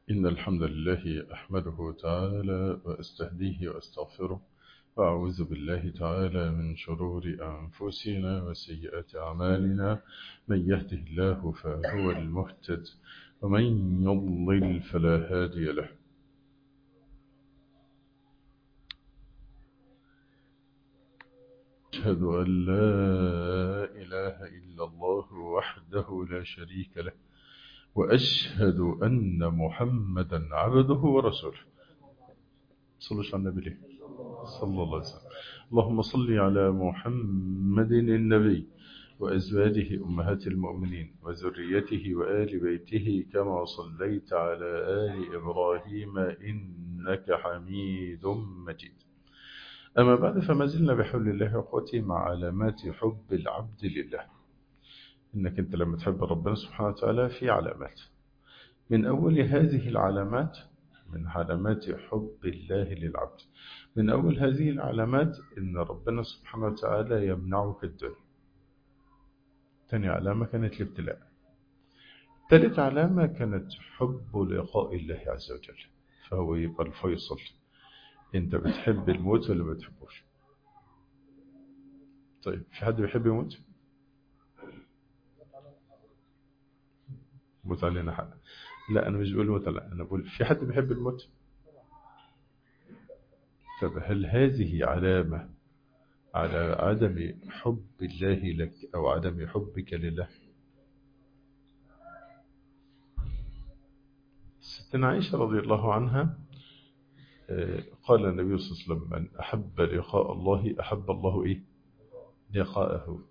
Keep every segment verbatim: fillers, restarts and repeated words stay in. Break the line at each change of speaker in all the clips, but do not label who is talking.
إن الحمد لله أحمده تعالى وأستهديه وأستغفره وأعوذ بالله تعالى من شرور أنفسنا وسيئات أعمالنا. من يهده الله فهو المهتد ومن يضلل فلا هادي له. أشهد أن لا إله إلا الله وحده لا شريك له، وأشهد أن محمدا عبده ورسوله. صلوا على النبي ليه صلى الله عليه وسلم. اللهم صل على محمد النبي وأزواجه أمهات المؤمنين وذريته وآل بيته كما صليت على آل إبراهيم إنك حميد مجيد. أما بعد، فما زلنا بحول الله وقوته مع علامات حب العبد لله. إنك أنت لما تحب ربنا سبحانه وتعالى في علامات. من أول هذه العلامات من علامات حب الله للعبد، من أول هذه العلامات إن ربنا سبحانه وتعالى يمنعك الدنيا. ثاني علامة كانت الابتلاء. ثالث علامة كانت حب لقاء الله عز وجل، فهو يبقى الفيصل. أنت بتحب الموت ولا ما بتحبوش؟ طيب، في حد بيحب يموت؟ موت علينا حق. لا، أنا مش بقول موت، لا أنا بقول في حد بيحب الموت. طب هل هذه علامة على عدم حب الله لك أو عدم حبك لله؟ ستنا عائشة رضي الله عنها قال النبي صلى الله عليه وسلم: من أحب لقاء الله أحب الله إيه؟ لقاءه.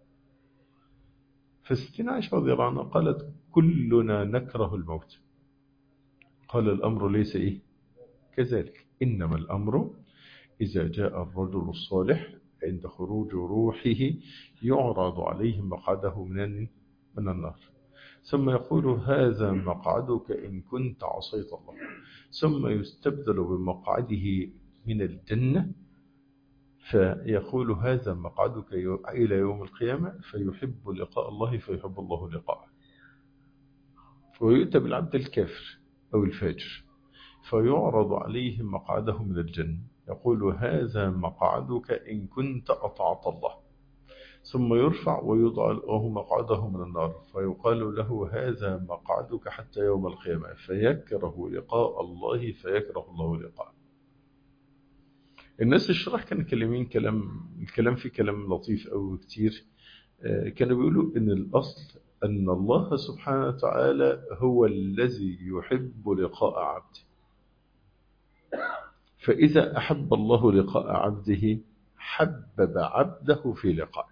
فستنا عائشة رضي الله عنها قالت: كلنا نكره الموت. قال: الأمر ليس إيه كذلك، إنما الأمر إذا جاء الرجل الصالح عند خروج روحه يعرض عليه مقعده من من النار، ثم يقول: هذا مقعدك إن كنت عصيت الله، ثم يستبدل بمقعده من الجنة، فيقول: هذا مقعدك إلى يوم القيامة، فيحب لقاء الله فيحب الله لقاءه. ويؤتى بالعبد الكافر أو الفاجر فيعرض عليه مقعده من الجنة، يقول: هذا مقعدك إن كنت أطعت الله، ثم يرفع ويوضع له مقعده من النار، فيقال له: هذا مقعدك حتى يوم القيامة، فيكره لقاء الله فيكره الله لقاءه. الناس الشرح كانوا كلمين كلام الكلام فيه كلام لطيف أو كتير. كانوا بيقولوا إن الأصل أن الله سبحانه وتعالى هو الذي يحب لقاء عبده، فإذا أحب الله لقاء عبده حبب عبده في لقاء.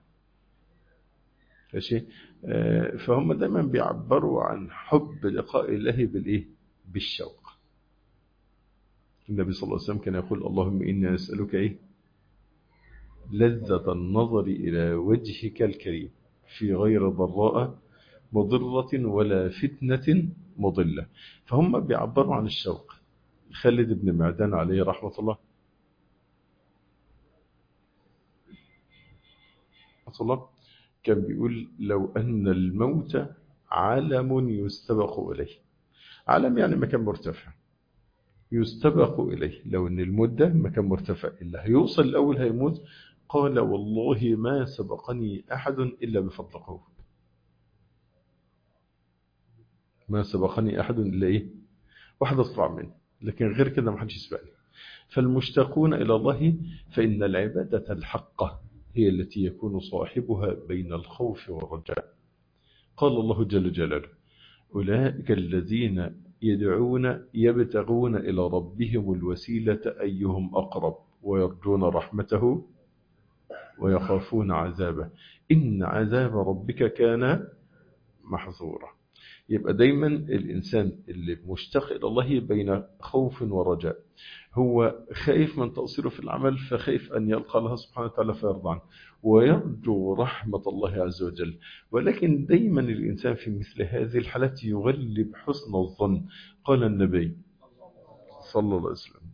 فهم دائما بيعبروا عن حب لقاء الله بالإيه؟ بالشوق. النبي صلى الله عليه وسلم كان يقول: اللهم إني أسألك إيه؟ لذة النظر إلى وجهك الكريم في غير ضراء مضرة ولا فتنة مضلة. فهم بيعبروا عن الشوق. خالد بن معدان عليه رحمة الله رحمة الله كان بيقول: لو أن الموت علم يستبق إليه. علم يعني مكان مرتفع يستبق إليه. لو أن الموت ده مكان مرتفع اللي هيوصل الأول هيموت، قال: والله ما سبقني أحد إلا بفضل قوم. ما سبقني أحد إلا إيه؟ واحد أسرع مني، لكن غير كده ما حدش يسبقني. فالمشتاقون إلى الله فإن العبادة الحقة هي التي يكون صاحبها بين الخوف والرجاء. قال الله جل جلاله: أولئك الذين يدعون يبتغون إلى ربهم الوسيلة أيهم أقرب ويرجون رحمته ويخافون عذابه إن عذاب ربك كان محظورا. يبقى دايما الإنسان اللي مشتاق إلى الله بين خوف ورجاء. هو خايف من تقصيره في العمل، فخايف أن يلقى الله سبحانه وتعالى فيرضى عنه، ويرجو رحمة الله عز وجل. ولكن دايما الإنسان في مثل هذه الحالات يغلب حسن الظن. قال النبي صلى الله عليه وسلم: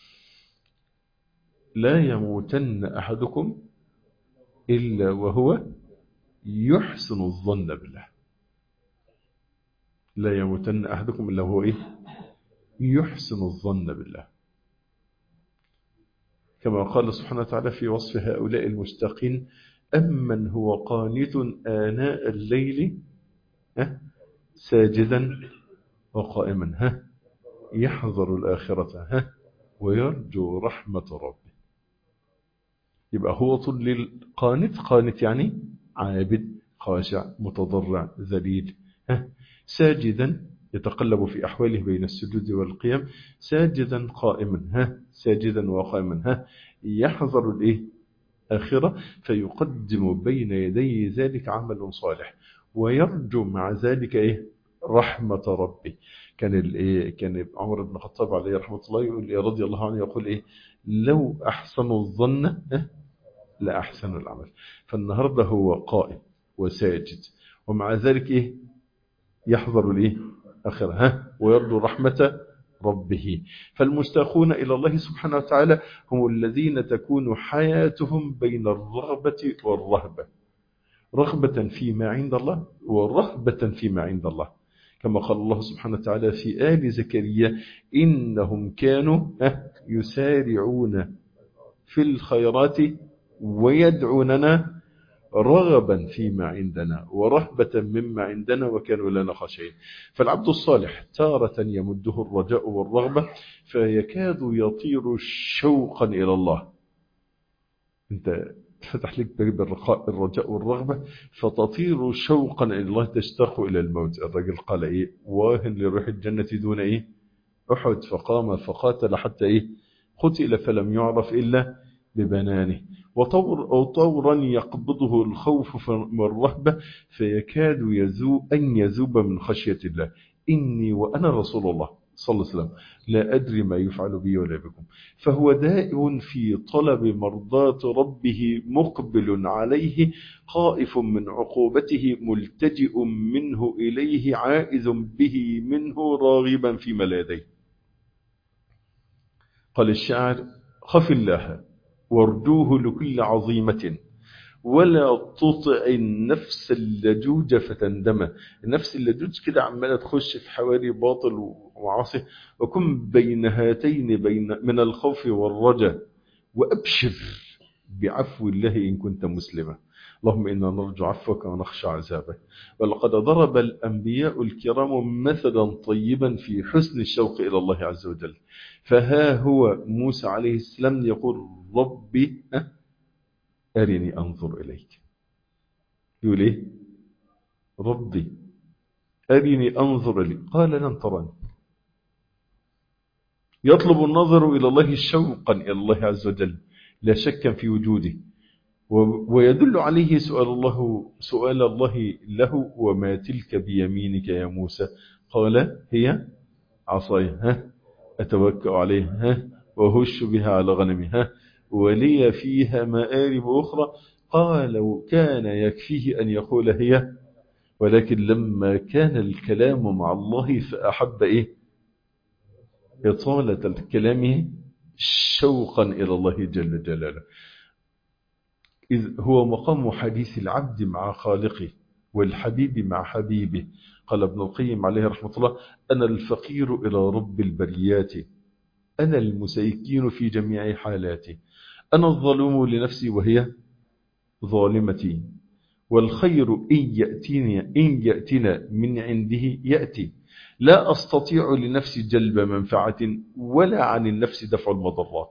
لا يموتن أحدكم إلا وهو يحسن الظن بالله. لا يموتن أحدكم إلا وهو إيه؟ يحسن الظن بالله، كما قال سبحانه وتعالى في وصف هؤلاء المشتاقين: أمن هو قانت آناء الليل ساجدا وقائما ها يحذر الآخرة ها ويرجو رحمة ربه. يبقى هو طول الليل قانت، قانت يعني عابد خاشع متضرع ذليل، ها ساجدا يتقلب في أحواله بين السجود والقيام، ساجدا قائما ها ساجدا وقائما ها يحذر الإيه آخرة، فيقدم بين يدي ذلك عمل صالح ويرجو مع ذلك إيه رحمة ربي. كان الإيه كان عمر بن الخطاب عليه رحمة الله يقول إيه رضي الله عنه يقول إيه: لو أحسنوا الظن لا أحسن العمل. فالنهاردة هو قائم وساجد ومع ذلك إيه يحضر الإيه آخرة ها ويرجو رحمة ربه. فالمشتاقون إلى الله سبحانه وتعالى هم الذين تكون حياتهم بين الرغبة والرهبة، رغبة فيما عند الله ورهبة فيما عند الله، كما قال الله سبحانه وتعالى في آل زكريا: إنهم كانوا يسارعون في الخيرات ويدعوننا رغبا فيما عندنا ورهبة مما عندنا وكانوا لنا خاشعين. فالعبد الصالح تارة يمده الرجاء والرغبة فيكاد يطير شوقا إلى الله. انت فتح لك باب الرجاء والرغبة فتطير شوقا إلى الله، تشتاق إلى الموت. الرجل قال إيه: واهن لروح الجنة دون إيه أحد، فقام فقاتل حتى إيه قتل فلم يعرف إلا ببنانه. وطور أو طورا يقبضه الخوف والرهبة فيكاد يذوب أن يذوب من خشية الله. إني وأنا رسول الله صلى الله عليه وسلم لا أدري ما يفعل بي ولا بكم. فهو دائم في طلب مرضاة ربه مقبل عليه خائف من عقوبته ملتجئ منه إليه عائذ به منه راغبا فيما لديه. قال الشاعر: خف الله وارجوه لكل عظيمة ولا تطع النفس اللجوج فتندم. النفس اللجوج كده عمالة تخش في حواري باطل ومعاصي، وكن بين هاتين بين من الخوف والرجاء وأبشر بعفو الله إن كنت مسلما. اللهم إنا نرجو عفوك ونخشى عذابك. ولقد ضرب الأنبياء الكرام مثلا طيبا في حسن الشوق إلى الله عز وجل. فها هو موسى عليه السلام يقول: ربي أرني أنظر إليك. يقول إيه؟ ربي أرني أنظر إليك. قال: لن تراني. يطلب النظر إلى الله شوقا إلى الله عز وجل لا شكا في وجوده، ويدل عليه سؤال الله سؤال الله له: وما تلك بيمينك يا موسى؟ قال: هي عصاي ها أتوكأ عليها وهش بها على غنمها ولي فيها مآرب أخرى. قال: كان يكفيه أن يقول هي، ولكن لما كان الكلام مع الله فأحب إيه إطالة الكلام شوقا إلى الله جل جلاله، إذ هو مقام حديث العبد مع خالقه والحبيب مع حبيبه. قال ابن القيم عليه رحمة الله: أنا الفقير إلى رب البريات، أنا المسيكين في جميع حالاتي، أنا الظلوم لنفسي وهي ظالمتي، والخير إن يأتينا, إن يأتينا من عنده يأتي، لا أستطيع لنفسي جلب منفعة ولا عن النفس دفع المضرات.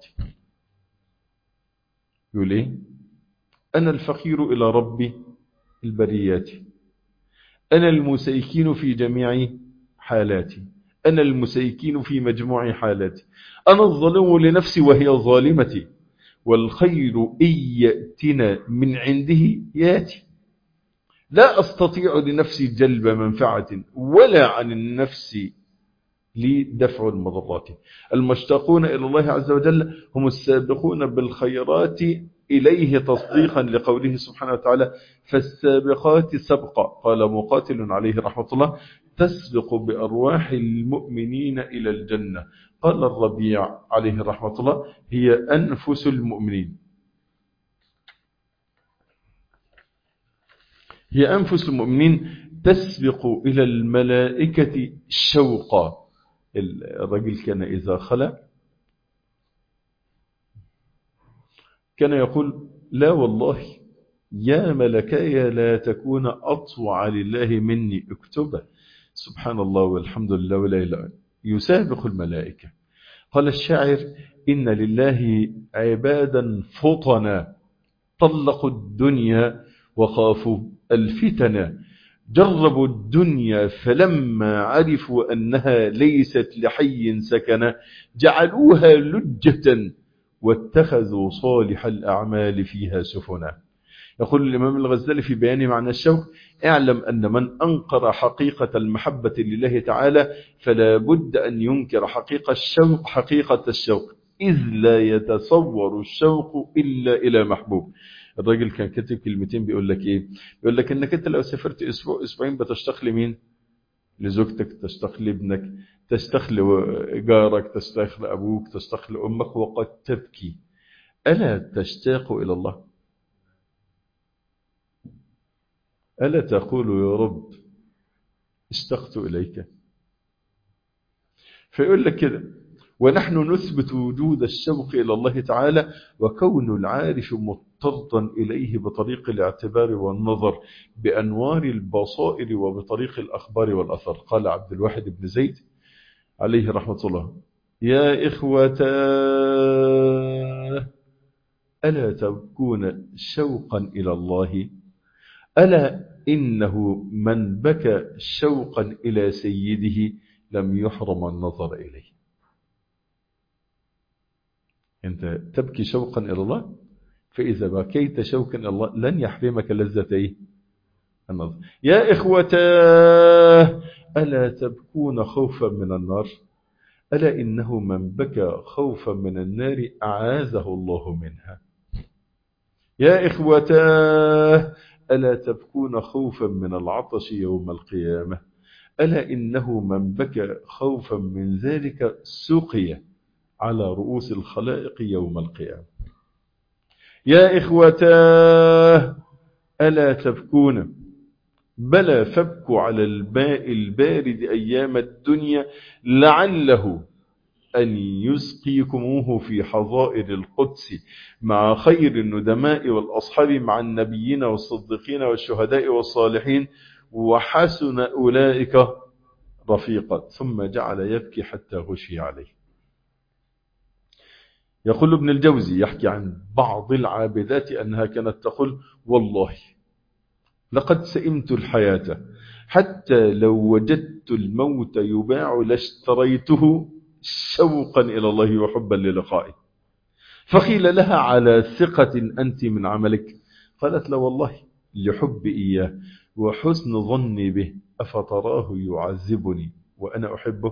يقول إيه؟ أنا الفقير إلى رب البريات، أنا المسيكين في جميع حالاتي، أنا المسيكين في مجموع حالاتي، أنا الظلوم لنفسي وهي ظالمتي، والخير إن يأتنا من عنده يأتي، لا أستطيع لنفسي جلب منفعة ولا عن النفس لدفع المضرات. المشتاقون إلى الله عز وجل هم السابقون بالخيرات إليه تصديقا لقوله سبحانه وتعالى: فالسابقات سبقا. قال مقاتل عليه رحمة الله: تسبق بأرواح المؤمنين إلى الجنة. قال الربيع عليه رحمة الله: هي أنفس المؤمنين، هي أنفس المؤمنين تسبق إلى الملائكة شوقا. الرجل كان إذا خلى كان يقول لا والله يا ملكاي لا تكون أطوع لله مني اكتبه سبحان الله والحمد لله ولا إله إلا الله يسابق الملائكة. قال الشاعر إن لله عبادا فطنا طلقوا الدنيا وخافوا الفتن جربوا الدنيا فلما عرفوا أنها ليست لحي سكنا جعلوها لجة واتخذوا صالح الأعمال فيها سفنا. يقول الإمام الغزالي في بيان معنى الشوق اعلم أن من أنكر حقيقة المحبة لله تعالى فلا بد أن ينكر حقيقة الشوق حقيقة الشوق إذ لا يتصور الشوق إلا إلى محبوب. الراجل كان كاتب كلمتين بيقول لك إيه؟ بيقول لك إنك أنت لو سافرت أسبوع أسبوعين بتشتاق لمين؟ لزوجتك، تشتاق لابنك، تشتاق لجارك، تشتاق لأبوك، تشتاق لأمك وقد تبكي. ألا تشتاق إلى الله؟ ألا تقول يا رب اشتقت إليك؟ فيقول لك كده ونحن نثبت وجود الشوق إلى الله تعالى وكون العارف مضطرا إليه بطريق الاعتبار والنظر بأنوار البصائر وبطريق الأخبار والأثر. قال عبد الواحد بن زيد عليه رحمة الله يا إخوة ألا تبكون شوقا إلى الله ألا إنه من بكى شوقا إلى سيده لم يحرم النظر إليه. أنت تبكي شوقا إلى الله فإذا بكيت شوقا إلى الله لن يحرمك لذة إيه؟ النظر. يا إخوة ألا تبكون خوفا من النار ألا إنه من بكى خوفا من النار أعاذه الله منها. يا إخوة ألا تبكون خوفا من العطش يوم القيامة ألا إنه من بكى خوفا من ذلك سقي على رؤوس الخلائق يوم القيامة. يا إخوة ألا تبكون بلى فابكوا على الماء البارد أيام الدنيا لعله أن يسقيكموه في حظائر القدس مع خير الندماء والأصحاب مع النبيين والصديقين والشهداء والصالحين وحسن أولئك رفيقا. ثم جعل يبكي حتى غشي عليه. يقول ابن الجوزي يحكي عن بعض العابدات أنها كانت تقول والله لقد سئمت الحياة حتى لو وجدت الموت يباع لاشتريته شوقا إلى الله وحبا للقائه. فقيل لها على ثقة أنت من عملك؟ قالت لا والله لحب إياه وحسن ظني به أفتراه يعذبني وأنا أحبه.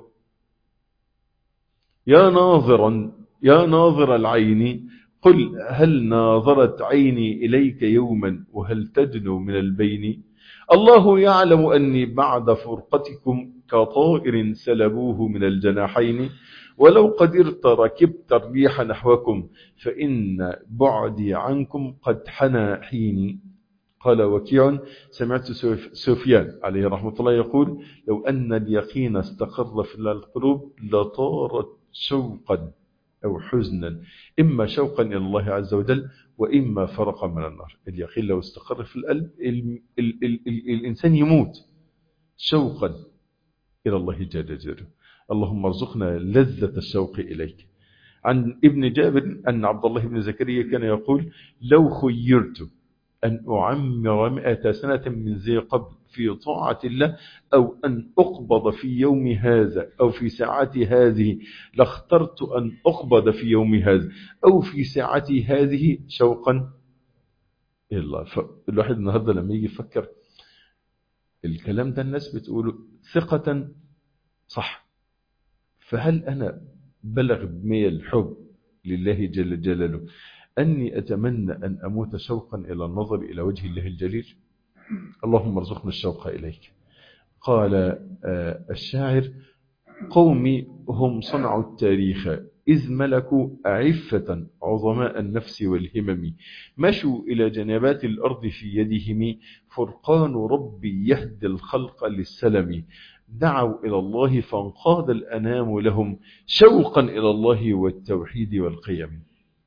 يا ناظرا يا ناظر العين قل هل ناظرت عيني إليك يوما وهل تدنو من البين؟ الله يعلم أني بعد فرقتكم كطائر سلبوه من الجناحين ولو قدرت ركبت الريح نحوكم فإن بعدي عنكم قد حنى حيني. قال وكيع سمعت سفيان عليه رحمة الله يقول لو أن اليقين استقر في القلوب لطارت شوقا أو حزنا إما شوقا إلى الله عز وجل وإما فرقا من النار. اليقين لو استقر في القلب ال ال ال ال الإنسان يموت شوقا إلى الله جل جلاله. اللهم ارزقنا لذة الشوق إليك. عن ابن جابر أن عبد الله بن زكريا كان يقول لو خيرت أن أعمر مئة سنة من ذي قبل في طاعة الله أو أن أقبض في يوم هذا أو في ساعتي هذه لاخترت أن أقبض في يوم هذا أو في ساعتي هذه شوقا إلى الله. فالواحد النهاردة لما يجي يفكر الكلام ده الناس بتقوله ثقة صح، فهل أنا بلغ بمية الحب لله جل جلاله أني أتمنى أن أموت شوقا إلى النظر إلى وجه الله الجليل؟ اللهم ارزقنا الشوق إليك. قال الشاعر قومي هم صنعوا التاريخ إذ ملكوا عفة عظماء النفس والهمم مشوا إلى جنبات الأرض في يدهم فرقان ربي يهدي الخلق للسلم دعوا إلى الله فانقاد الأنام لهم شوقا إلى الله والتوحيد والقيم.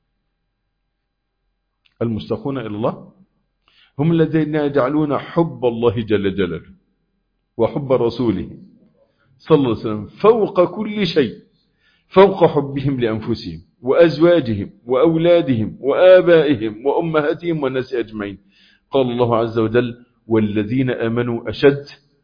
المشتاقون إلى الله هم الذين يجعلون حب الله جل جلاله وحب رسوله صلى الله عليه وسلم فوق كل شيء، فوق حبهم لأنفسهم وأزواجهم وأولادهم وآبائهم وأمهاتهم والناس أجمعين. قال الله عز وجل: والذين آمنوا أشد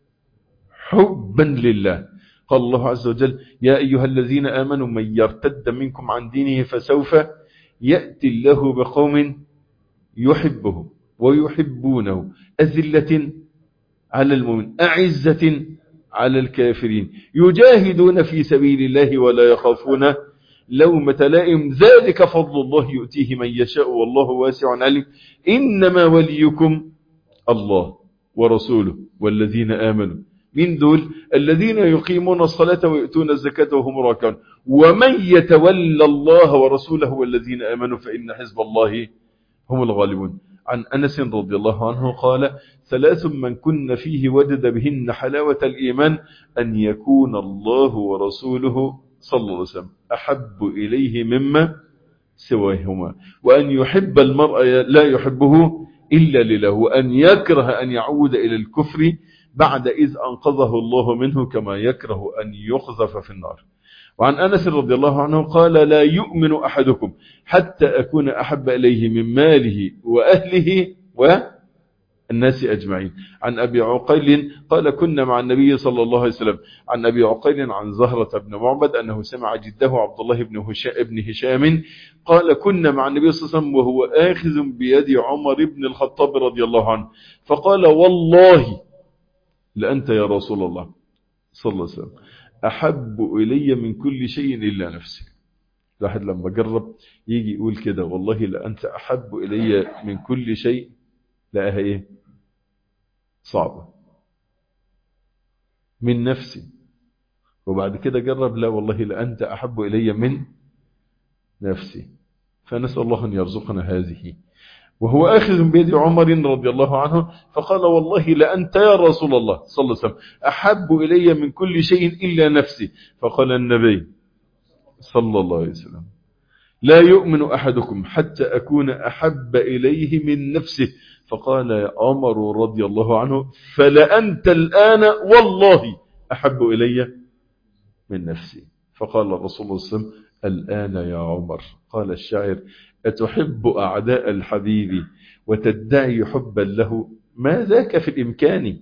حبا لله. قال الله عز وجل: يا أيها الذين آمنوا من يرتد منكم عن دينه فسوف يأتي الله بقوم يحبهم ويحبونه أذلة على المؤمن أعزة على الكافرين يجاهدون في سبيل الله ولا يخافون لومة لائم ذلك فضل الله يؤتيه من يشاء والله واسع عليم. إنما وليكم الله ورسوله والذين آمنوا. من دول الذين يقيمون الصلاة ويؤتون الزكاة وهم راكعون. ومن يتولى الله ورسوله والذين آمنوا فإن حزب الله هم الغالبون. عن أنس رضي الله عنه قال: ثلاث من كن فيه وجد بهن حلاوة الإيمان أن يكون الله ورسوله صلى الله عليه وسلم أحب إليه مما سواهما، وأن يحب المرء لا يحبه إلا لله، وأن يكره أن يعود إلى الكفر بعد إذ أنقذه الله منه كما يكره أن يقذف في النار. وعن أنس رضي الله عنه قال: لا يؤمن أحدكم حتى أكون أحب إليه من ماله وأهله والناس أجمعين. عن أبي عقيل قال: كنا مع النبي صلى الله عليه وسلم. عن أبي عقيل عن زهرة بن معبد أنه سمع جده عبد الله بن هشام قال: كنا مع النبي صلى الله عليه وسلم وهو آخذ بيد عمر بن الخطاب رضي الله عنه فقال: والله لأنت يا رسول الله صلى الله عليه وسلم أحب إلي من كل شيء إلا نفسي. الواحد لما جرب يجي يقول كده: والله لأنت أحب إلي من كل شيء، لقاها إيه؟ صعبة. من نفسي. وبعد كده جرب: لا والله لأنت أحب إلي من نفسي. فنسأل الله أن يرزقنا هذه. وهو آخذ بيد عمر رضي الله عنه فقال: والله لأنت يا رسول الله صلى الله عليه وسلم أحب إلي من كل شيء إلا نفسي. فقال النبي صلى الله عليه وسلم: لا يؤمن أحدكم حتى أكون أحب إليه من نفسه. فقال يا عمر رضي الله عنه: فلأنت الآن والله أحب إلي من نفسي. فقال الرسول صلى الله عليه وسلم: الآن يا عمر. قال الشاعر: أتحب أعداء الحبيب وتدعي حبا له، ما ذاك في الإمكان؟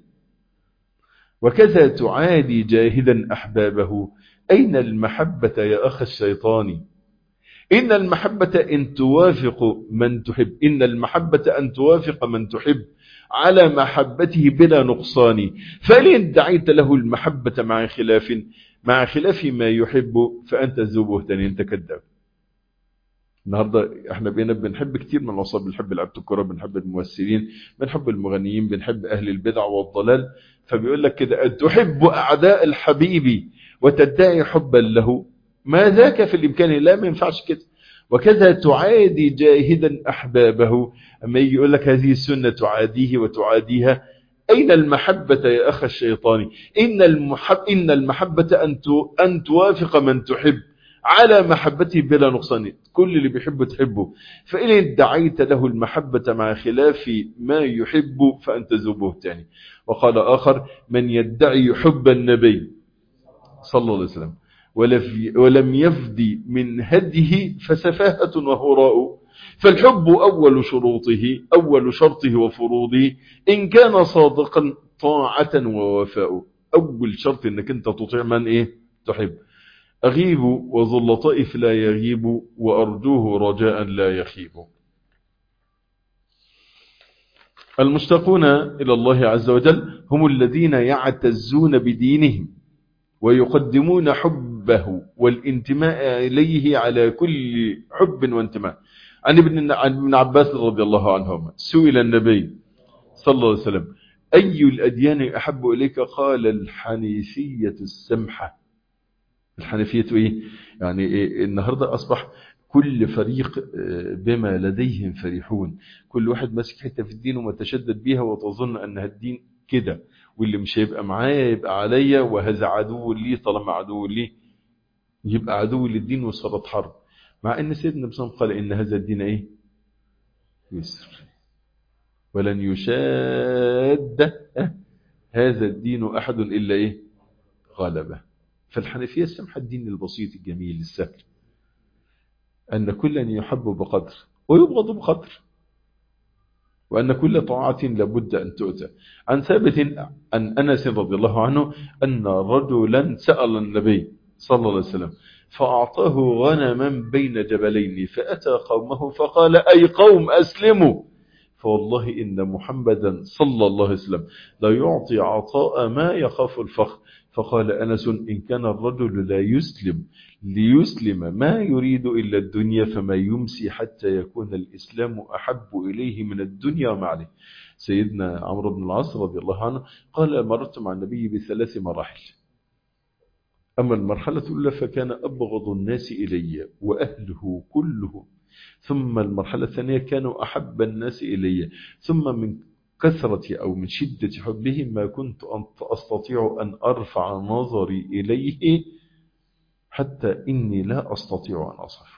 وكذا تعادي جاهدا أحبابه، أين المحبة يا أخ الشيطان؟ إن المحبة إن توافق من تحب إن المحبة أن توافق من تحب على محبته بلا نقصان، فإن دعيت له المحبة مع خلاف مع خلاف ما يحب فأنت ذو بهتان، أنت كذاب. النهاردة احنا بقينا بنحب كتير من العصاب، بنحب لعبة الكرة، بنحب الممثلين، بنحب المغنيين، بنحب أهل البدع والضلال. فبيقول لك كده: تحب أعداء الحبيب وتدعي حبا له، ما ذاك في الإمكان؟ لا، ما ينفعش كده. وكذا تعادي جاهدا أحبابه، أما يجي يقول لك هذه السنة تعاديه وتعاديها، أين المحبة يا أخ الشيطان؟ إن المحب إن المحبة أن أن توافق من تحب على محبته بلا نقصان، كل اللي بيحبه تحبه. فإن ادعيت له المحبة مع خلاف ما يحب فأنت ذو بهتان. وقال آخر: من يدعي حب النبي صلى الله عليه وسلم ولم يفدي من هديه فسفاهة وهراء، فالحب أول شروطه أول شرطه وفروضه، إن كان صادقا طاعة ووفاء. أول شرط إنك أنت تطيع من إيه تحب. أغيب وذو اللطائف لا يغيب، وأرجوه رجاء لا يخيب. المشتاقون إلى الله عز وجل هم الذين يعتزون بدينهم ويقدمون حبه والانتماء إليه على كل حب وانتماء. عن ابن عباس رضي الله عنهما سئل النبي صلى الله عليه وسلم: أي الأديان أحب إليك؟ قال: الحنيفية السمحة. الحنفية إيه؟ يعني إيه؟ النهاردة أصبح كل فريق بما لديهم فرحون، كل واحد ماسك حتة في الدين ومتشدد بيها وتظن أنها الدين كده، واللي مش هيبقى معايا يبقى عليا، وهذا عدو لي، طالما عدو لي يبقى عدو للدين وصارت حرب. مع ان سيدنا ابن قال ان هذا الدين ايه؟ يسر، ولن يشاد هذا الدين احد الا ايه؟ غلبه. فالحنفيه السمحه الدين البسيط الجميل السهل، ان كلا يحب بقدر ويبغض بقدر، وأن كل طاعة لابد أن تؤتى. عن ثابت عن أنس رضي الله عنه أن رجلا سأل النبي صلى الله عليه وسلم فأعطاه غنما بين جبلين، فأتى قومه فقال أي قوم أسلموا، فوالله إن محمدا صلى الله عليه وسلم لا يعطي عطاء ما يخاف الفخر. فقال أنس إن كان الرجل لا يسلم ليسلم ما يريد إلا الدنيا فما يمسي حتى يكون الإسلام أحب إليه من الدنيا وما عليه. سيدنا عمرو بن العاص رضي الله عنه قال مررت مع النبي بثلاث مراحل. أما المرحلة الأولى فكان أبغض الناس إلي وأهله كله، ثم المرحلة الثانية كانوا أحب الناس إلي، ثم من كثرة أو من شدة حبهم ما كنت أستطيع أن أرفع نظري إليه حتى إني لا أستطيع أن أصف.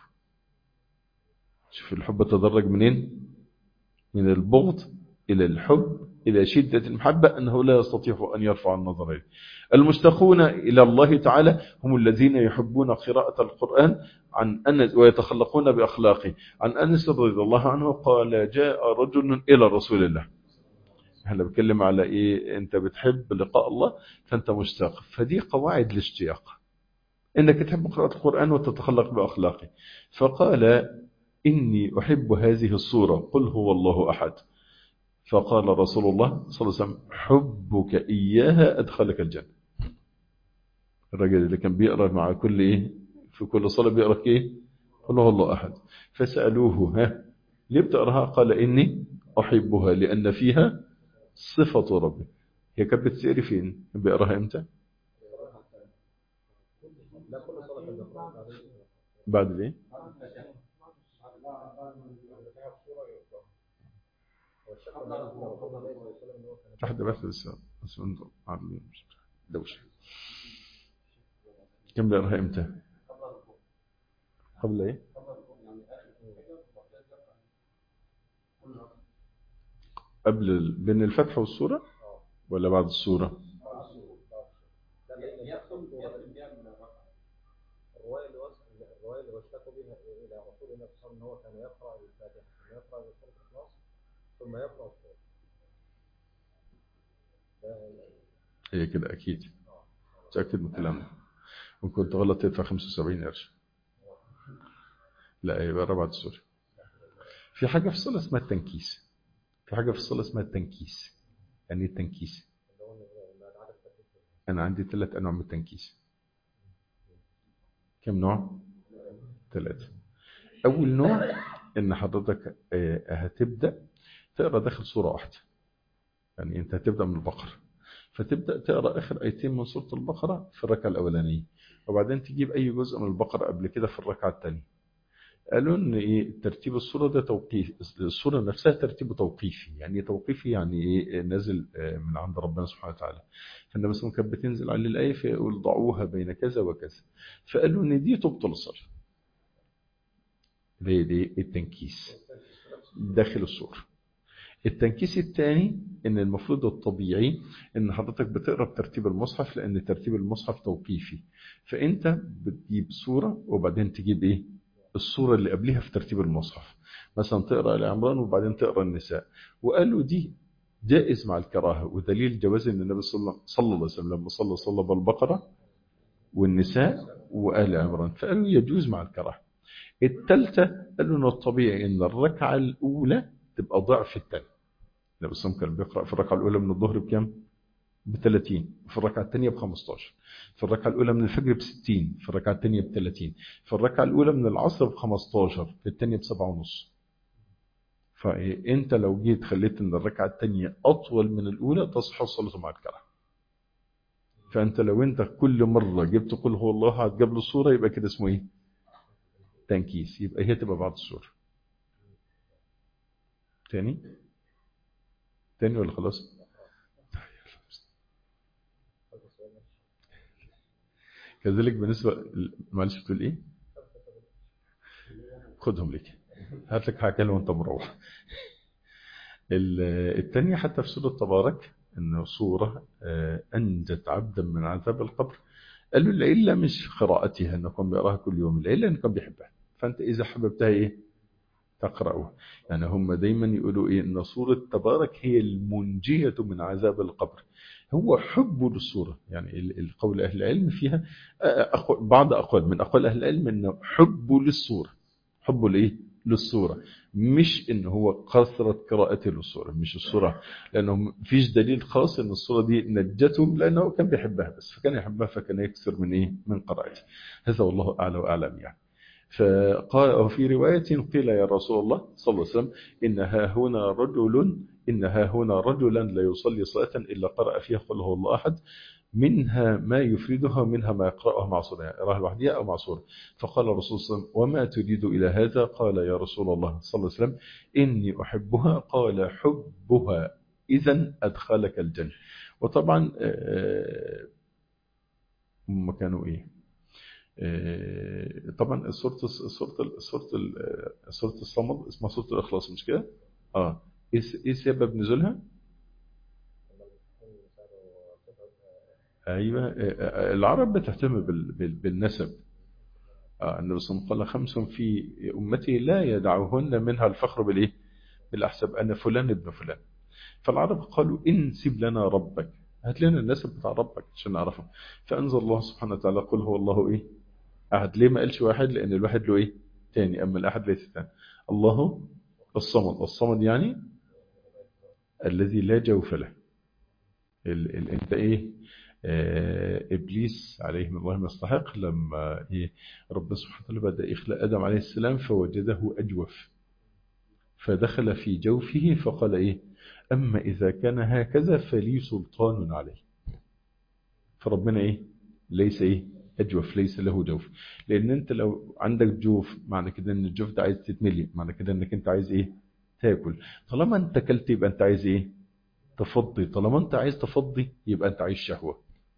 شوف الحب تدرج منين؟ من البغض إلى الحب إلى شدة المحبة أنه لا يستطيع أن يرفع النظر إليه. المشتاقون إلى الله تعالى هم الذين يحبون قراءة القرآن عن أنس ويتخلقون بأخلاقه. عن أنس رضي الله عنه قال جاء رجل إلى رسول الله. احنا بنتكلم على إيه؟ أنت بتحب لقاء الله فأنت مشتاق، فدي قواعد الاشتياق، إنك تحب قراءة القرآن وتتخلق بأخلاقه. فقال إني أحب هذه الصورة قل هو الله أحد. فقال رسول الله صلى الله عليه وسلم حبك إياها أدخلك الجنة. الرجل اللي كان بيقرأ مع كل إيه في كل صلاة بيقرأ إيه؟ قل هو الله أحد. فسألوه ها ليه بتقرأها؟ قال إني أحبها لأن فيها صفة ربي. هي كانت بتسيري فين؟ بيقرأها إمتى؟ بعد ليه؟ تحت بس بس بس انتم عاملين دوشه. كم بيقراها امتى؟ قبل ايه؟ قبل بين الفتح والسوره ولا بعد السوره؟ الروايه اللي وصف الروايه اللي وصفته بها الى رسول الله صلى الله عليه وسلم هو كان يقرا الفاتحه ثم يقرا سوره الاخلاص ثم يقرا السوره. هي كده اكيد متاكد من الكلام ده. وكنت غلط تدفع خمسة وسبعين قرش. لا يبقى بعد السوره. في حاجه في الصلاه اسمها التنكيس. في حاجه في الصلاه اسمها التنكيس. يعني ايه التنكيس؟ انا عندي ثلاث انواع من التنكيس. كم نوع؟ ثلاثة. أول نوع إن حضرتك هتبدأ تقرأ داخل سورة واحدة. يعني أنت هتبدأ من البقرة فتبدأ تقرأ آخر آيتين من سورة البقرة في الركعة الأولانية، وبعدين تجيب أي جزء من البقرة قبل كده في الركعة الثانية. قالوا إن إيه ترتيب السورة ده توقيف، السورة نفسها ترتيب توقيفي. يعني توقيفي يعني إيه؟ نازل من عند ربنا سبحانه وتعالى. فإن مثلا كانت بتنزل على الآية فيقول ضعوها بين كذا وكذا، فقالوا إن دي تبطل الصلاة. ليه دي التنكيس داخل السورة. التنكيس الثاني ان المفروض الطبيعي ان حضرتك بتقرا بترتيب المصحف، لان ترتيب المصحف توقيفي. فانت بتجيب سوره وبعدين تجيب ايه السوره اللي قبلها في ترتيب المصحف. مثلا تقرا ال عمران وبعدين تقرا النساء. وقالوا دي جائز مع الكراهه، ودليل جواز ان النبي صلى الله عليه وسلم لما صلى صلى بالبقره والنساء وآل عمران، فقالوا يجوز مع الكراهه. الثالثه قالوا ان الطبيعي ان الركعه الاولى تبقى ضعف الثانيه. النبي صلى الله عليه وسلم كان بيقرأ في الركعة الأولى من الظهر بكم؟ ب ثلاثين، في الركعة الثانية ب خمسة عشر، في الركعة الأولى من الفجر ب ستين، في الركعة الثانية ب ثلاثين، في الركعة الأولى من العصر ب خمسة عشر، في الثانية ب سبعة ونص. فأنت لو جيت خليت إن الركعة الثانية أطول من الأولى تصح الصلاة مع الكراهة. فأنت لو أنت كل مرة جبت قل هو الله أحد قبل السورة يبقى كده اسمه إيه؟ تنكيس. يبقى هي تبقى بعد السورة. تاني؟ تاني ولا خلاص؟ كذلك بالنسبة، معلش بتقول إيه؟ خدهم لك، هات لك حاجة وأنت مروح. الثانية حتى في سورة تبارك، أنه سورة أنجت عبدا من عذاب القبر. قالوا إلا مش قراءتها أنكم بيقراها كل يوم، إلا أنكم بيحبها، فأنت إذا حببتها إيه تقرأوها. يعني هم دايما يقولوا إيه، أن سورة تبارك هي المنجية من عذاب القبر. هو حب للسورة، يعني القول أهل العلم فيها بعض أقوال من أقوال أهل العلم أنه حب للسورة، حب لإيه للسورة، مش إن هو كثرة قراءته للسورة، مش السورة، لأنه فيش دليل خاص إن السورة دي نجته، لأنه كان بيحبها بس، فكان يحبها فكان يكثر من إيه من قراءته. هذا والله أعلى وأعلم يعني. فقال، وفي رواية قيل يا رسول الله صلى الله عليه وسلم إن ها هنا رجل إن ها هنا رجلا لا يصلي صلاة إلا قرأ فيها قل هو الله أحد، منها ما يفردها ومنها ما يقرأها مع صورة، يقرأها لوحدها أو مع صورة. فقال الرسول صلى الله عليه وسلم وما تريد إلى هذا؟ قال يا رسول الله صلى الله عليه وسلم إني أحبها. قال حبها إذن أدخلك الجنة. وطبعا هم كانوا إيه، طبعا سورة سورة سورة سورة الصمد اسمها سورة الإخلاص، مش كده؟ اه ايه سبب نزولها؟ ايوه، العرب بتهتم بالنسب. آه النبي صلى الله عليه وسلم قال خمس في امتي لا يدعوهن منها الفخر بالايه؟ بالاحسب، انا فلان ابن فلان. فالعرب قالوا انسب لنا ربك، هات لنا النسب بتاع ربك عشان نعرفه. فانزل الله سبحانه وتعالى قل هو الله ايه أحد. ليه ما قالش واحد؟ لأن الواحد له إيه تاني، أما الأحد ليس تاني. الله الصمد، الصمد يعني الذي لا جوف له. ال ال انت إيه آه إبليس عليه من الله ما يستحق، لما إيه رب سبحانه وتعالى بدأ يخلق آدم عليه السلام فوجده أجوف، فدخل في جوفه فقال إيه أما إذا كان هكذا فلي سلطان عليه. فربنا إيه ليس إيه أجوف، ليس له جوف. لأن أنت لو عندك جوف معنى كده أن الجوف ده عايز تتملي، معنى كده أنك أنت عايز إيه تاكل. طالما أنت كلت يبقى أنت عايز إيه تفضي، طالما أنت عايز تفضي يبقى أنت عايز شهوة.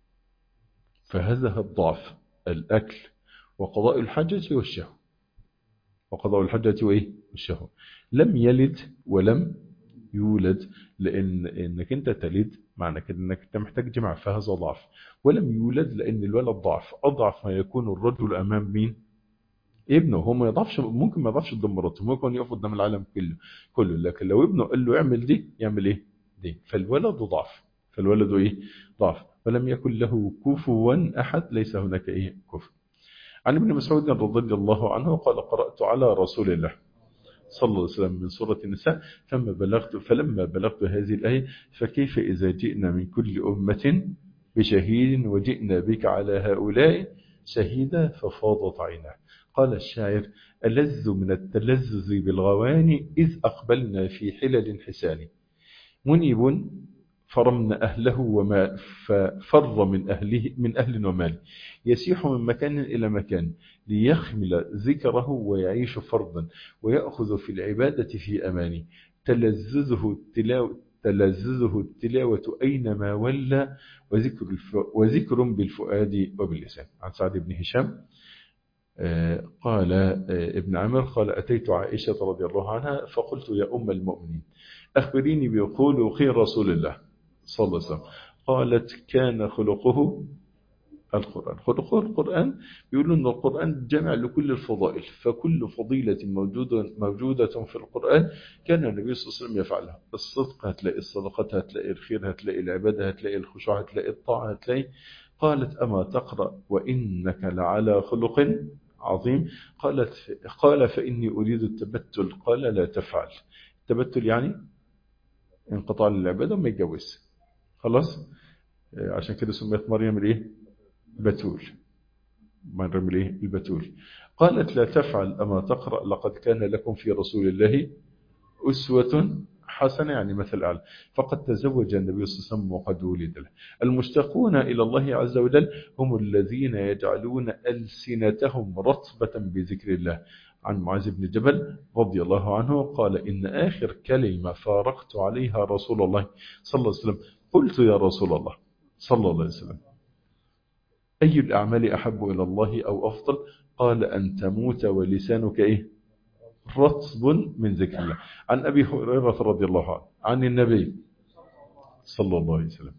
فهذا الضعف، الأكل وقضاء الحاجة والشهوة، وقضاء الحاجة وإيه والشهوة. لم يلد ولم يولد، لأن إنك أنت تلد معنى كده أنك أنت محتاج جمع، فهذا ضعف. ولم يولد لأن الولد ضعف، أضعف ما يكون الرجل أمام مين ابنه. هو ما يضعفش، ممكن ما يضعفش قدام مراته، ممكن يقف قدام العالم كله كله لكن لو ابنه قال له اعمل دي يعمل ايه دي. فالولد ضعف، فالولد ايه ضعف. ولم يكن له كفوا أحد، ليس هناك ايه كفو. عن ابن مسعود رضي الله عنه قال قرأت على رسول الله صلى الله عليه وسلم من سورة النساء فلما بلغت, فلما بلغت هذه الآية فكيف إذا جئنا من كل أمة بشهيد وجئنا بك على هؤلاء شهيدا ففاضت عيناه. قال الشاعر ألذ من التلذذ بالغواني إذ أقبلنا في حلل حسان. منيب فرمنا أهله وما ففر من أهله من أهل ومال، يسيح من مكان إلى مكان ليخمل ذكره ويعيش فردا ويأخذ في العبادة في أماني. تلذذه التلاوة تلذذه التلاوة أينما ولى وذكر, وذكر بالفؤاد وباللسان. عن سعد بن هشام قال ابن عمر قال أتيت عائشة رضي الله عنها فقلت يا أم المؤمنين أخبريني بخلق رسول الله صلى الله عليه وسلم. قالت كان خلقه القرآن. خلقه القرآن، يقولون أن القرآن جمع لكل الفضائل، فكل فضيلة موجودة, موجودة في القرآن كان النبي صلى الله عليه وسلم يفعلها. الصدق هتلاقي الصدقات، هتلاقي الخير، هتلاقي العبادة، هتلاقي الخشوع، هتلاقي الطاعة، هتلاقي. قالت أما تقرأ وإنك لعلى خلق عظيم؟ قالت قال فإني أريد التبتل. قال لا تفعل. التبتل يعني انقطاع للعبادة وما يتجوز خلاص. عشان كده سميت مريم الايه بتول، مريم الايه البتول. قالت لا تفعل أما تقرأ لقد كان لكم في رسول الله أسوة حسنة، يعني مثل أعلى. فقد تزوج النبي صلى الله عليه وسلم وقد ولد له. المشتاقون إلى الله عز وجل هم الذين يجعلون ألسنتهم رطبة بذكر الله. عن معاذ بن جبل رضي الله عنه قال إن آخر كلمة فارقت عليها رسول الله صلى الله عليه وسلم قلت يا رسول الله صلى الله عليه وسلم أي الأعمال أحب إلى الله أو أفضل؟ قال أن تموت ولسانك إيه؟ رطب من ذكر الله. عن أبي هريرة رضي الله عنه عن النبي صلى الله عليه وسلم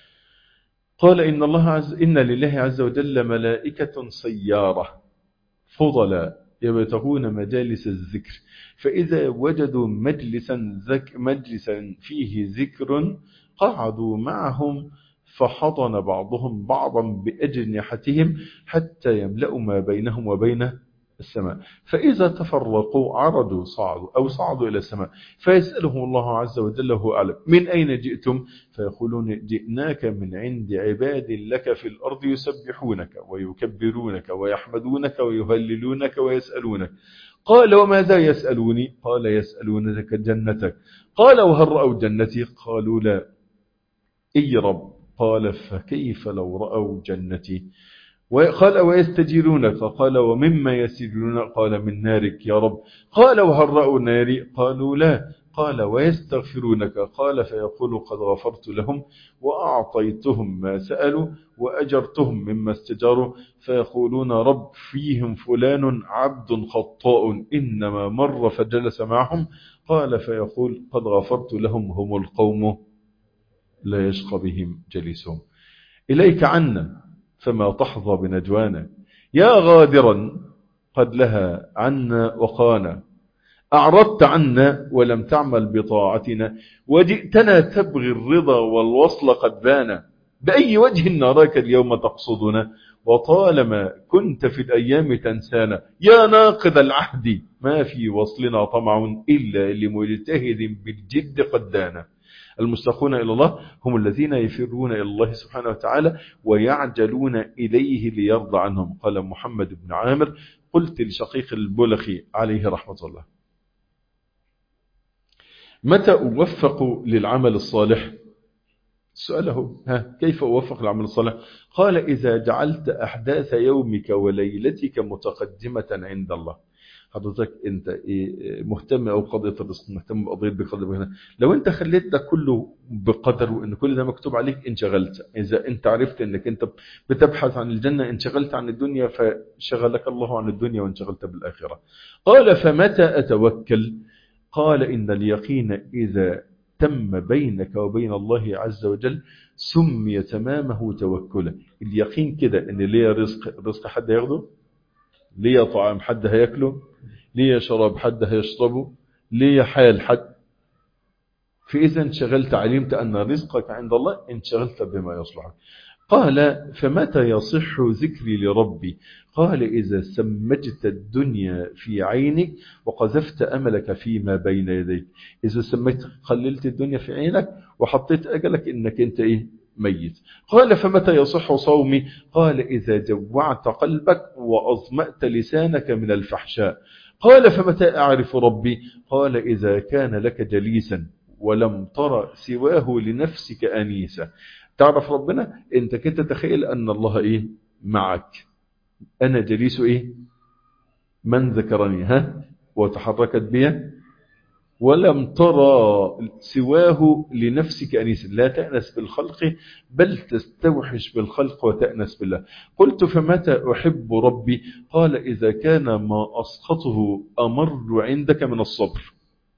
قال إن, الله عز إن لله عز وجل ملائكة سيارة فضلا يبتغون مجالس الذكر، فإذا وجدوا مجلسا, ذك مجلسا فيه ذكر قعدوا معهم فحضن بعضهم بعضا بأجنحتهم حتى يملأوا ما بينهم وبين السماء، فإذا تفرقوا عرضوا صعدوا أو صعدوا إلى السماء فيسألهم الله عز وجل وهو أعلم من أين جئتم؟ فيقولون جئناك من عند عباد لك في الأرض يسبحونك ويكبرونك ويحمدونك ويهللونك ويسألونك. قال وماذا يسألوني؟ قال يسألونك جنتك. قال وهل رأوا جنتي؟ قالوا لا. إي رب. قال فكيف لو رأوا جنتي؟ قال ويستجيرونك. قال ومما يستجيرون؟ قال من نارك يا رب. قال وهل رأوا ناري؟ قالوا لا. قال ويستغفرونك. قال فيقول قد غفرت لهم وأعطيتهم ما سألوا وأجرتهم مما استجاروا، فيقولون رب فيهم فلان عبد خطاء إنما مر فجلس معهم. قال فيقول قد غفرت لهم هم القوم لا يشقى بهم جليسهم. إليك عنا فما تحظى بنجوانا، يا غادرا قد لها عنا وقانا، أعرضت عنا ولم تعمل بطاعتنا، وجئتنا تبغي الرضا والوصل قد بانا، بأي وجه نراك اليوم تقصدنا، وطالما كنت في الأيام تنسانا، يا ناقض العهد ما في وصلنا طمع إلا لمجتهد بالجد قد دانا. المستقون إلى الله هم الذين يفرون إلى الله سبحانه وتعالى ويعجلون إليه ليرضى عنهم. قال محمد بن عامر قلت لشقيق البلخي عليه رحمة الله متى أوفق للعمل الصالح؟ سؤاله ها كيف أوفق للعمل الصالح؟ قال إذا جعلت أحداث يومك وليلتك متقدمة عند الله. حضرتك انت ايه مهتم او قضيه الرزق، مهتم بقضيه بقدر هنا، لو انت خليت ده كله بقدر وان كل ده مكتوب عليك انشغلت. اذا انت عرفت انك انت بتبحث عن الجنه انشغلت عن الدنيا فشغلك الله عن الدنيا وانشغلت بالاخره. قال فمتى اتوكل؟ قال ان اليقين اذا تم بينك وبين الله عز وجل سمي تمامه توكلا. اليقين كده ان ليه رزق، رزق حد ياخده، ليه طعام حد هياكله، ليه شراب حد هيشربه، ليه حال حد. فإذا انشغلت علمت أن رزقك عند الله انشغلت بما يصلحك. قال فمتى يصح ذكري لربي؟ قال إذا سمجت الدنيا في عينك وقذفت أملك فيما بين يديك. إذا سميت قللت الدنيا في عينك وحطيت أجلك إنك أنت إيه ميت. قال فمتى يصح صومي؟ قال إذا جوعت قلبك وأظمأت لسانك من الفحشاء. قال فمتى أعرف ربي؟ قال إذا كان لك جليسا ولم ترى سواه لنفسك أنيسا. تعرف ربنا انت كنت تخيل ان الله ايه معك. انا جليس ايه من ذكرني ها وتحركت بي ولم ترى سواه لنفسك أنيسا. لا تأنس بالخلق بل تستوحش بالخلق وتأنس بالله. قلت فمتى أحب ربي؟ قال إذا كان ما أسخطه أمر عندك من الصبر.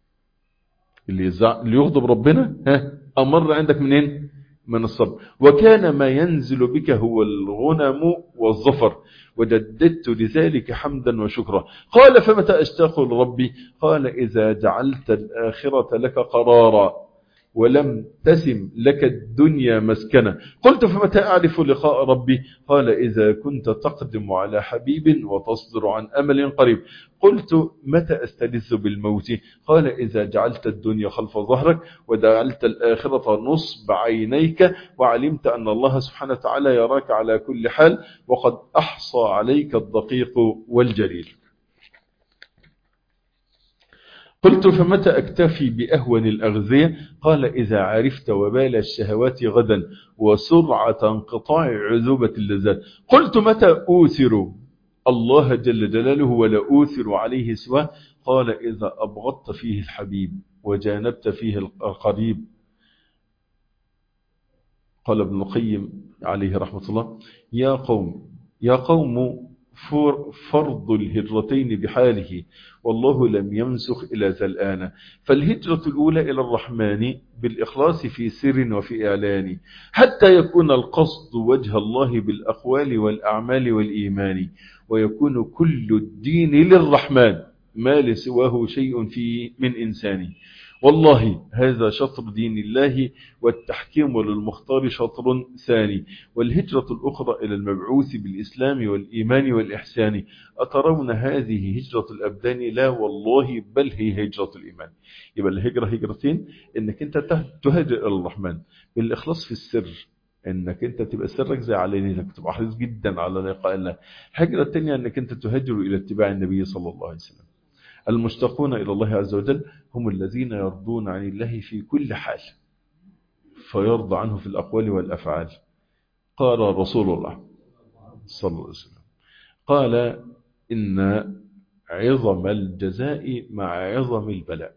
اللي, اللي يغضب ربنا ها أمر عندك منين؟ من الصبر. وكان ما ينزل بك هو الغنم والظفر وجددت لذلك حمدا وشكرا. قال فمتى أشتاق لربي؟ قال إذا جعلت الآخرة لك قرارا ولم تسم لك الدنيا مسكنا. قلت فمتى أعرف لقاء ربي؟ قال إذا كنت تقدم على حبيب وتصدر عن أمل قريب. قلت متى أستلذ بالموت؟ قال إذا جعلت الدنيا خلف ظهرك وجعلت الآخرة نصب عينيك وعلمت أن الله سبحانه وتعالى يراك على كل حال وقد أحصى عليك الدقيق والجليل. قلت فمتى أكتفي بأهون الأغذية؟ قال إذا عرفت وبال الشهوات غدا وسرعة انقطاع عذوبة اللذات. قلت متى أوثر الله جل جلاله ولا أوثر عليه سواه؟ قال إذا أبغضت فيه الحبيب وجانبت فيه القريب. قال ابن القيم عليه رحمة الله: يا قوم يا قوم فرض الهجرتين بحاله، والله لم يمسخ إلى ذا الآن. فالهجرة الأولى إلى الرحمن بالإخلاص في سر وفي إعلان، حتى يكون القصد وجه الله بالأقوال والأعمال والإيمان، ويكون كل الدين للرحمن ما لسواه شيء فيه من إنسان. والله هذا شطر دين الله، والتحكيم للمختار شطر ثاني. والهجرة الأخرى إلى المبعوث بالإسلام والإيمان والإحسان. أترون هذه هجرة الأبدان؟ لا والله، بل هي هجرة الإيمان. يبقى الهجرة هجرتين: إنك أنت تهاجر إلى الرحمن بالإخلاص في السر، إنك أنت تبقى سرك زي علانيتك، تبقى حريص جدا على لقاء الله. الهجرة الثانية إنك أنت تهاجر إلى اتباع النبي صلى الله عليه وسلم. المشتاقون إلى الله عز وجل هم الذين يرضون عن الله في كل حال، فيرضى عنه في الأقوال والأفعال. قال رسول الله صلى الله عليه وسلم، قال: إن عظم الجزاء مع عظم البلاء.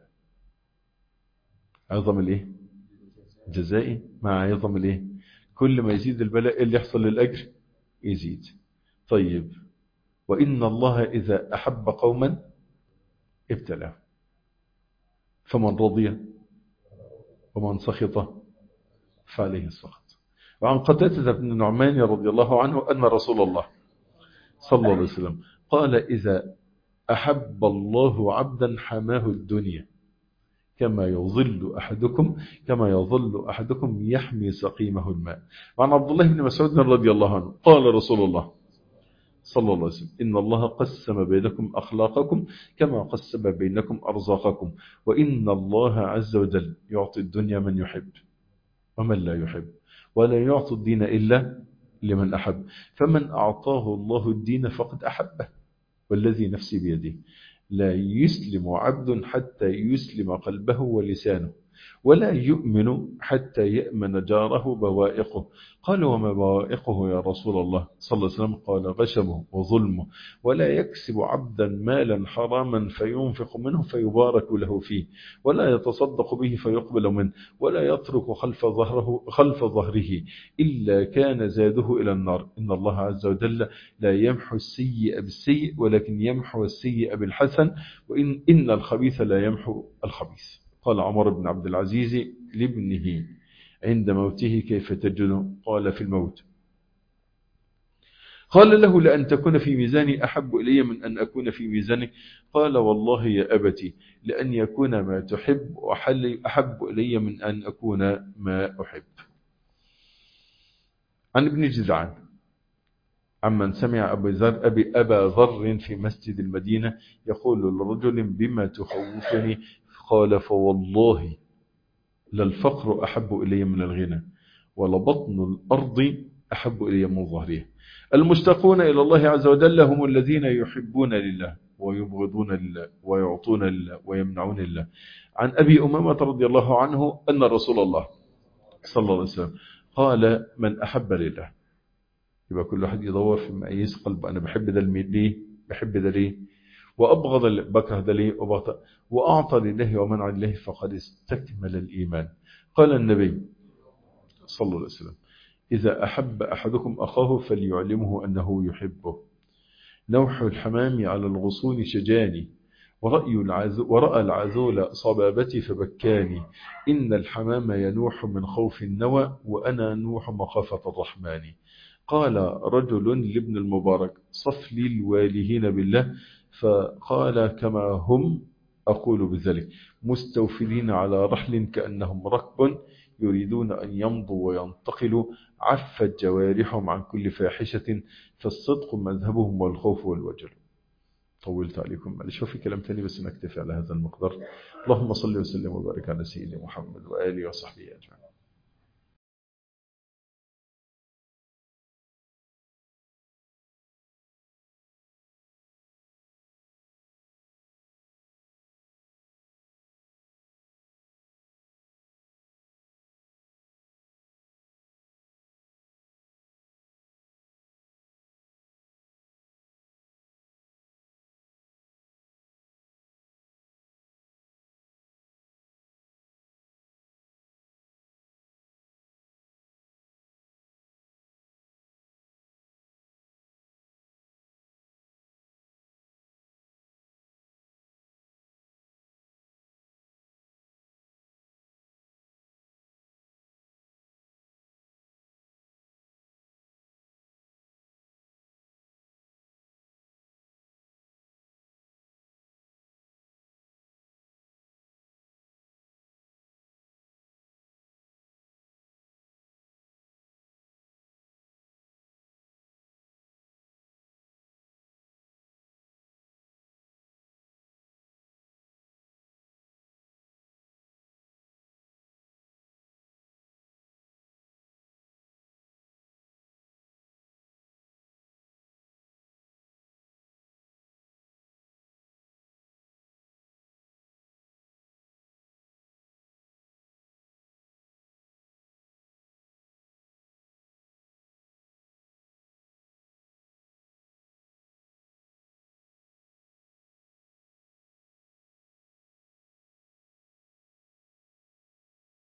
عظم الايه؟ جزائي مع عظم الايه؟ كل ما يزيد البلاء اللي يحصل للأجر يزيد. طيب، وإن الله إذا أحب قوما ابتلاه، فمن رضي ومن سخط فعليه السخط. وعن قتادة بن النعمان رضي الله عنه أن رسول الله صلى الله عليه وسلم قال: إذا أحب الله عبدا حماه الدنيا كما يظل أحدكم كما يظل أحدكم يحمي سقيمه الماء. وعن عبد الله بن مسعود رضي الله عنه قال رسول الله صلى الله عليه وسلم: إن الله قسم بينكم أخلاقكم كما قسم بينكم أرزاقكم، وإن الله عز وجل يعطي الدنيا من يحب ومن لا يحب، ولا يعطي الدين إلا لمن أحب، فمن أعطاه الله الدين فقد أحبه، والذي نفسي بيده لا يسلم عبد حتى يسلم قلبه ولسانه، ولا يؤمن حتى يأمن جاره بوائقه. قال: وما بوائقه يا رسول الله صلى الله عليه وسلم؟ قال: غشمه وظلمه، ولا يكسب عبدا مالا حراما فينفق منه فيبارك له فيه، ولا يتصدق به فيقبل منه، ولا يترك خلف ظهره خلف ظهره إلا كان زاده إلى النار. إن الله عز وجل لا يمحو السيء بالسيء، ولكن يمحو السيء بالحسن، وإن إن الخبيث لا يمحو الخبيث. قال عمر بن عبد العزيز لابنه عند موته: كيف تجد؟ قال: في الموت. قال له: لأن تكون في ميزاني أحب إلي من أن أكون في ميزانك. قال: والله يا أبتي، لأن يكون ما تحب أحب إلي من أن أكون ما أحب. عن ابن جذعان عمن سمع أبي ذر أبي أبا ذر في مسجد المدينة يقول لرجل: بما تخوفني؟ قال: فوالله للفقر أحب إلي من الغنى، ولبطن الأرض أحب إلي من ظهرها. المشتاقون إلى الله عز وجل هم الذين يحبون لله ويبغضون لله ويعطون لله ويمنعون لله. عن أبي أمامة رضي الله عنه أن رسول الله صلى الله عليه وسلم قال: من أحب لله. يبقى كل واحد يدور في مقاييس قلب: أنا بحب ده ليه؟ بحب ده ليه؟ وأبغض بكره ده ليه؟ وبغض. وأعطى لله ومنع لله فقد استكمل الإيمان. قال النبي صلى الله عليه وسلم: إذا أحب أحدكم أخاه فليعلمه أنه يحبه. نوح الحمام على الغصون شجاني، ورأي العزو ورأى العزول صبابتي فبكاني. إن الحمام ينوح من خوف النوى، وأنا نوح مخافة الرحمن. قال رجل لابن المبارك: صف لي الوالهين بالله. فقال: كما هم أقول بذلك، مستوفدين على رحل كأنهم ركب يريدون أن يمضوا وينتقلوا، عفت جوارحهم عن كل فاحشة، فالصدق مذهبهم والخوف والوجل. طولت عليكم، معلش في كلام تاني بس نكتفي على هذا المقدار. اللهم صل وسلم وبارك على سيدنا محمد وآله وصحبه أجمعين.